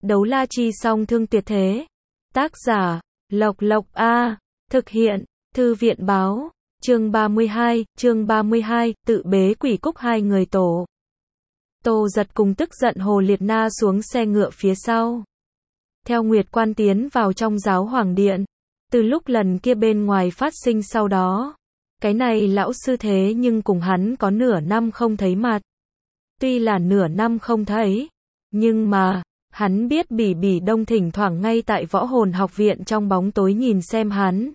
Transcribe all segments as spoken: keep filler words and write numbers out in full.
Đấu la chi song thương tuyệt thế. Tác giả, Lộc Lộc A. Thực hiện, Thư viện báo. Chương ba mươi hai, chương ba mươi hai, tự bế quỷ cúc hai người tổ. Tô Giật cùng tức giận Hồ Liệt Na xuống xe ngựa phía sau. Theo Nguyệt Quan tiến vào trong giáo hoàng điện. Từ lúc lần kia bên ngoài phát sinh sau đó. Cái này lão sư thế nhưng cùng hắn có nửa năm không thấy mặt. Tuy là nửa năm không thấy. Nhưng mà, hắn biết Bỉ Bỉ Đông thỉnh thoảng ngay tại võ hồn học viện trong bóng tối nhìn xem hắn.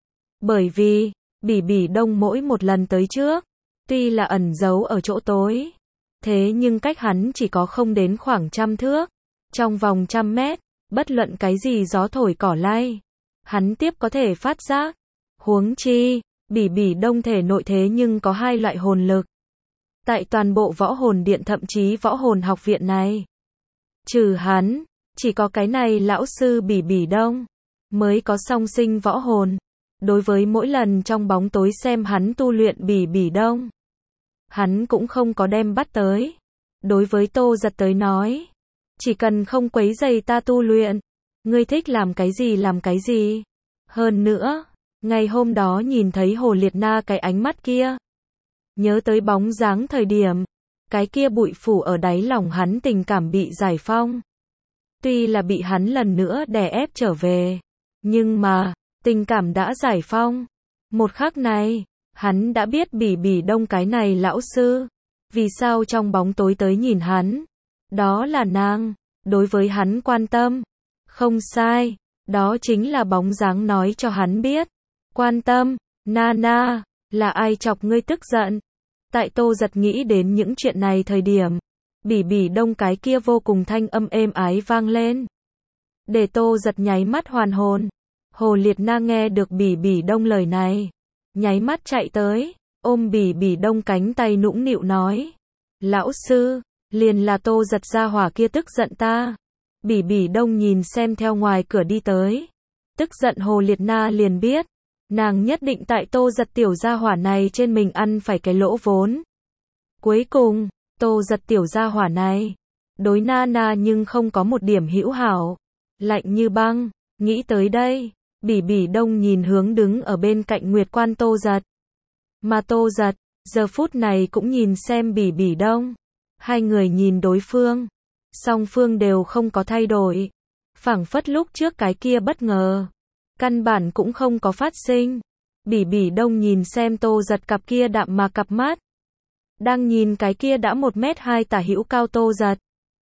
Bởi vì, Bỉ Bỉ Đông mỗi một lần tới trước, tuy là ẩn giấu ở chỗ tối, thế nhưng cách hắn chỉ có không đến khoảng trăm thước. Trong vòng trăm mét, bất luận cái gì gió thổi cỏ lay, hắn tiếp có thể phát giác. Huống chi, Bỉ Bỉ Đông thể nội thế nhưng có hai loại hồn lực. Tại toàn bộ võ hồn điện thậm chí võ hồn học viện này, trừ hắn, chỉ có cái này lão sư Bỉ Bỉ Đông mới có song sinh võ hồn. Đối với mỗi lần trong bóng tối xem hắn tu luyện Bỉ Bỉ Đông, hắn cũng không có đem bắt tới. Đối với Tô Giật tới nói, chỉ cần không quấy rầy ta tu luyện, ngươi thích làm cái gì làm cái gì. Hơn nữa, ngày hôm đó nhìn thấy Hồ Liệt Na cái ánh mắt kia, nhớ tới bóng dáng thời điểm, cái kia bụi phủ ở đáy lòng hắn tình cảm bị giải phong. Tuy là bị hắn lần nữa đè ép trở về, nhưng mà, tình cảm đã giải phong. Một khắc này, hắn đã biết Bỉ Bỉ Đông cái này lão sư, vì sao trong bóng tối tới nhìn hắn. Đó là nàng, đối với hắn quan tâm. Không sai, đó chính là bóng dáng nói cho hắn biết. Quan tâm, na na, là ai chọc ngươi tức giận. Tại Tô Giật nghĩ đến những chuyện này thời điểm, Bỉ Bỉ Đông cái kia vô cùng thanh âm êm ái vang lên. Để Tô Giật nháy mắt hoàn hồn. Hồ Liệt Na nghe được Bỉ Bỉ Đông lời này, nháy mắt chạy tới, ôm Bỉ Bỉ Đông cánh tay nũng nịu nói. Lão sư, liền là Tô Giật gia hỏa kia tức giận ta. Bỉ Bỉ Đông nhìn xem theo ngoài cửa đi tới. Tức giận Hồ Liệt Na liền biết, nàng nhất định tại Tô Giật tiểu gia hỏa này trên mình ăn phải cái lỗ vốn. Cuối cùng, Tô Giật tiểu gia hỏa này, đối na na nhưng không có một điểm hữu hảo, lạnh như băng. Nghĩ tới đây, Bỉ Bỉ Đông nhìn hướng đứng ở bên cạnh Nguyệt Quan Tô Giật. Mà Tô Giật, giờ phút này cũng nhìn xem Bỉ Bỉ Đông. Hai người nhìn đối phương, song phương đều không có thay đổi. Phảng phất lúc trước cái kia bất ngờ, căn bản cũng không có phát sinh. Bỉ Bỉ Đông nhìn xem Tô Giật cặp kia đạm mà cặp mắt. Đang nhìn cái kia đã một mét hai tả hữu cao Tô Giật.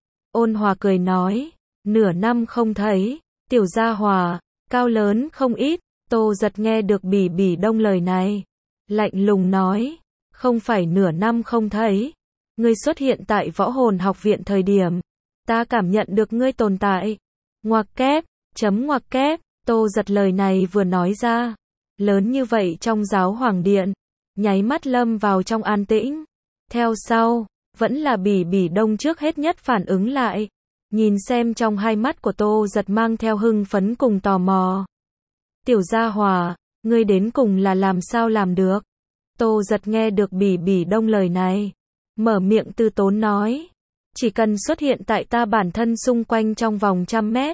Ôn hòa cười nói, nửa năm không thấy, tiểu gia hòa, cao lớn không ít. Tô Giật nghe được Bỉ Bỉ Đông lời này, lạnh lùng nói, không phải nửa năm không thấy. Ngươi xuất hiện tại võ hồn học viện thời điểm, ta cảm nhận được ngươi tồn tại. Ngoặc kép, chấm ngoặc kép. Tô Giật lời này vừa nói ra, lớn như vậy trong giáo hoàng điện, nháy mắt lâm vào trong an tĩnh. Theo sau, vẫn là Bỉ Bỉ Đông trước hết nhất phản ứng lại, nhìn xem trong hai mắt của Tô Giật mang theo hưng phấn cùng tò mò. Tiểu gia hòa, ngươi đến cùng là làm sao làm được? Tô Giật nghe được Bỉ Bỉ Đông lời này, mở miệng từ tốn nói, chỉ cần xuất hiện tại ta bản thân xung quanh trong vòng trăm mét,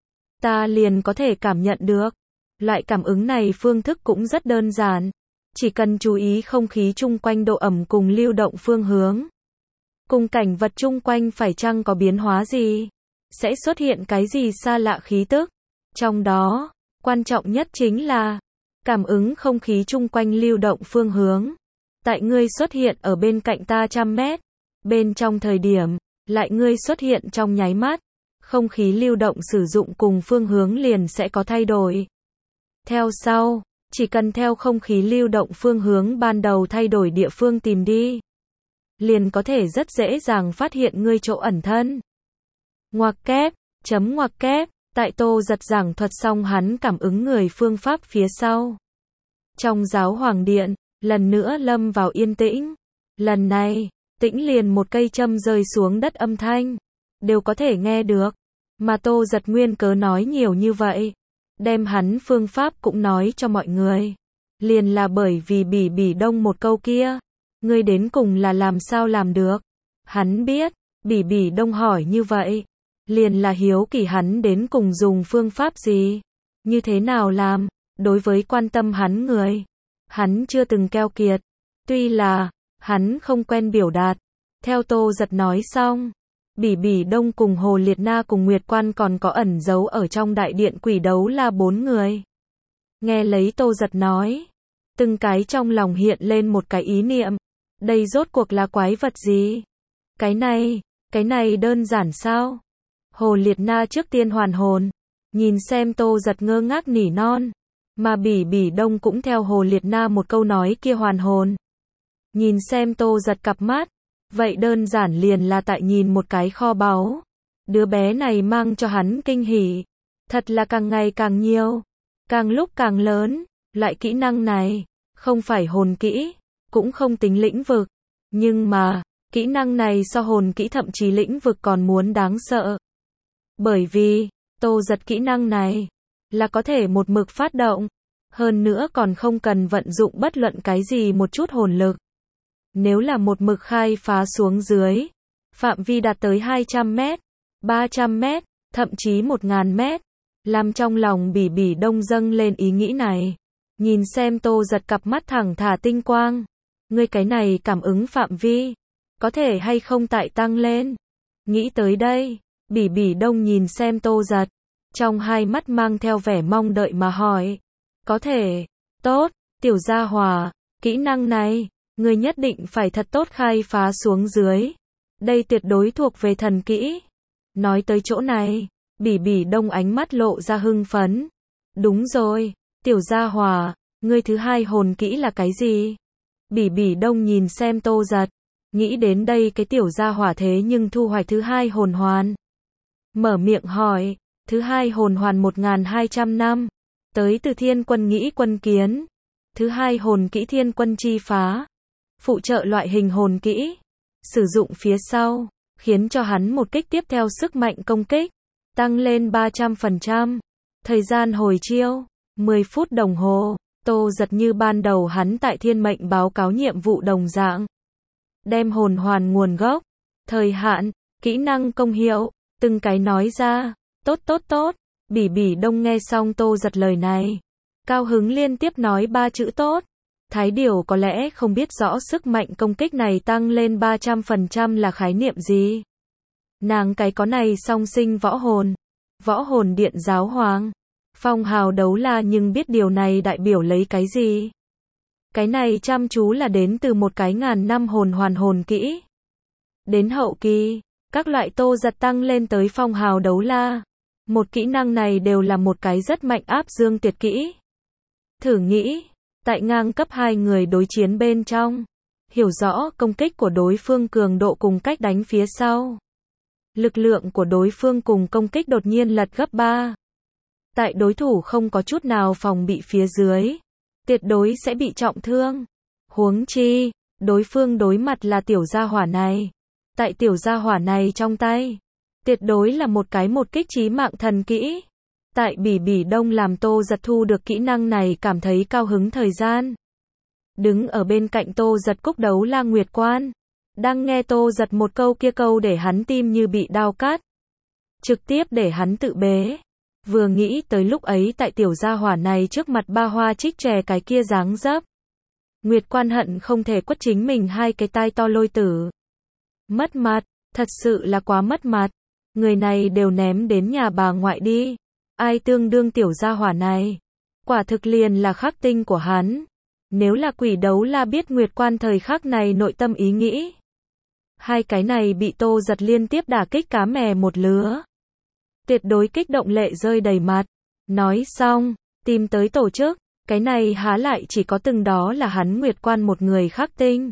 ta liền có thể cảm nhận được. Loại cảm ứng này phương thức cũng rất đơn giản, chỉ cần chú ý không khí chung quanh độ ẩm cùng lưu động phương hướng, cùng cảnh vật chung quanh phải chăng có biến hóa gì, sẽ xuất hiện cái gì xa lạ khí tức. Trong đó, quan trọng nhất chính là cảm ứng không khí chung quanh lưu động phương hướng. Tại ngươi xuất hiện ở bên cạnh ta trăm mét, bên trong thời điểm, lại ngươi xuất hiện trong nháy mắt, không khí lưu động sử dụng cùng phương hướng liền sẽ có thay đổi. Theo sau, chỉ cần theo không khí lưu động phương hướng ban đầu thay đổi địa phương tìm đi, liền có thể rất dễ dàng phát hiện ngươi chỗ ẩn thân. Ngoặc kép, chấm ngoặc kép. Tại Tô Giật giảng thuật xong hắn cảm ứng người phương pháp phía sau, trong giáo hoàng điện, lần nữa lâm vào yên tĩnh. Lần này, tĩnh liền một cây châm rơi xuống đất âm thanh, đều có thể nghe được. Mà Tô Giật nguyên cớ nói nhiều như vậy, đem hắn phương pháp cũng nói cho mọi người, liền là bởi vì Bỉ Bỉ Đông một câu kia, ngươi đến cùng là làm sao làm được. Hắn biết, Bỉ Bỉ Đông hỏi như vậy, liền là hiếu kỳ hắn đến cùng dùng phương pháp gì, như thế nào làm, đối với quan tâm hắn người, hắn chưa từng keo kiệt, tuy là, hắn không quen biểu đạt, theo Tô Giật nói xong, Bỉ Bỉ Đông cùng Hồ Liệt Na cùng Nguyệt Quan còn có ẩn giấu ở trong đại điện quỷ đấu la bốn người. Nghe lấy Tô Giật nói, từng cái trong lòng hiện lên một cái ý niệm, đây rốt cuộc là quái vật gì? Cái này, cái này đơn giản sao? Hồ Liệt Na trước tiên hoàn hồn, nhìn xem Tô Giật ngơ ngác nỉ non, mà Bỉ Bỉ Đông cũng theo Hồ Liệt Na một câu nói kia hoàn hồn. Nhìn xem Tô Giật cặp mắt, vậy đơn giản liền là tại nhìn một cái kho báu. Đứa bé này mang cho hắn kinh hỉ, thật là càng ngày càng nhiều, càng lúc càng lớn, loại kỹ năng này, không phải hồn kỹ, cũng không tính lĩnh vực, nhưng mà, kỹ năng này so hồn kỹ thậm chí lĩnh vực còn muốn đáng sợ. Bởi vì, Tô Giật kỹ năng này, là có thể một mực phát động, hơn nữa còn không cần vận dụng bất luận cái gì một chút hồn lực. Nếu là một mực khai phá xuống dưới, phạm vi đạt tới hai trăm mét, ba trăm mét, thậm chí một nghìn mét, làm trong lòng Bỉ Bỉ Đông dâng lên ý nghĩ này. Nhìn xem Tô Giật cặp mắt thẳng thả tinh quang, ngươi cái này cảm ứng phạm vi, có thể hay không tại tăng lên. Nghĩ tới đây, Bỉ Bỉ Đông nhìn xem Tô Giật, trong hai mắt mang theo vẻ mong đợi mà hỏi, có thể, tốt, tiểu gia hỏa, kỹ năng này, ngươi nhất định phải thật tốt khai phá xuống dưới. Đây tuyệt đối thuộc về thần kỹ. Nói tới chỗ này, Bỉ Bỉ Đông ánh mắt lộ ra hưng phấn. Đúng rồi, tiểu gia hỏa, ngươi thứ hai hồn kỹ là cái gì? Bỉ Bỉ Đông nhìn xem Tô Giật, nghĩ đến đây cái tiểu gia hỏa thế nhưng thu hoạch thứ hai hồn hoàn. Mở miệng hỏi, thứ hai hồn hoàn một nghìn hai trăm năm, tới từ Thiên Quân Nghĩ Quân Kiến. Thứ hai hồn kỹ Thiên Quân Chi Phá, phụ trợ loại hình hồn kỹ, sử dụng phía sau, khiến cho hắn một kích tiếp theo sức mạnh công kích, tăng lên ba trăm phần trăm. Thời gian hồi chiêu, mười phút đồng hồ, Tô Giật như ban đầu hắn tại thiên mệnh báo cáo nhiệm vụ đồng dạng. Đem hồn hoàn nguồn gốc, thời hạn, kỹ năng công hiệu, từng cái nói ra, tốt tốt tốt, Bỉ Bỉ Đông nghe xong Tô Giật lời này, cao hứng liên tiếp nói ba chữ tốt. Thái Điều có lẽ không biết rõ sức mạnh công kích này tăng lên ba trăm phần trăm là khái niệm gì. Nàng cái có này song sinh võ hồn, võ hồn điện giáo hoàng, phong hào đấu la nhưng biết điều này đại biểu lấy cái gì. Cái này chăm chú là đến từ một cái ngàn năm hồn hoàn hồn kỹ. Đến hậu kỳ, các loại Tô Giật tăng lên tới phong hào đấu la. Một kỹ năng này đều là một cái rất mạnh áp dương tuyệt kỹ. Thử nghĩ, tại ngang cấp hai người đối chiến bên trong, hiểu rõ công kích của đối phương cường độ cùng cách đánh phía sau. Lực lượng của đối phương cùng công kích đột nhiên lật gấp ba. Tại đối thủ không có chút nào phòng bị phía dưới, tuyệt đối sẽ bị trọng thương. Huống chi, đối phương đối mặt là tiểu gia hỏa này. Tại tiểu gia hỏa này trong tay, tuyệt đối là một cái một kích chí mạng thần kỹ. Tại Bỉ Bỉ Đông làm Tô Giật thu được kỹ năng này cảm thấy cao hứng thời gian. Đứng ở bên cạnh Tô Giật cúc đấu la Nguyệt Quan, đang nghe Tô Giật một câu kia câu để hắn tim như bị đao cắt. Trực tiếp để hắn tự bế. Vừa nghĩ tới lúc ấy tại tiểu gia hỏa này trước mặt ba hoa trích chè cái kia dáng dấp. Nguyệt Quan hận không thể quất chính mình hai cái tai to lôi tử. Mất mặt, thật sự là quá mất mặt. Người này đều ném đến nhà bà ngoại đi. Ai tương đương tiểu gia hỏa này? Quả thực liền là khắc tinh của hắn. Nếu là quỷ đấu la biết Nguyệt Quan thời khắc này nội tâm ý nghĩ. Hai cái này bị Tô Giật liên tiếp đả kích cá mè một lứa. Tuyệt đối kích động lệ rơi đầy mặt. Nói xong, tìm tới tổ chức, cái này há lại chỉ có từng đó là hắn Nguyệt Quan một người khắc tinh.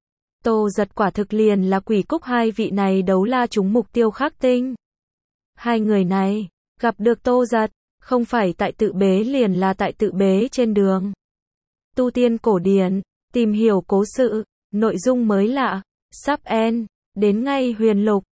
Tô Giật quả thực liền là quỷ cúc hai vị này đấu la trúng mục tiêu khắc tinh. Hai người này, gặp được Tô Giật, không phải tại tự bế liền là tại tự bế trên đường. Tu tiên cổ điển, tìm hiểu cố sự, nội dung mới lạ, sắp end, đến ngay huyền lục.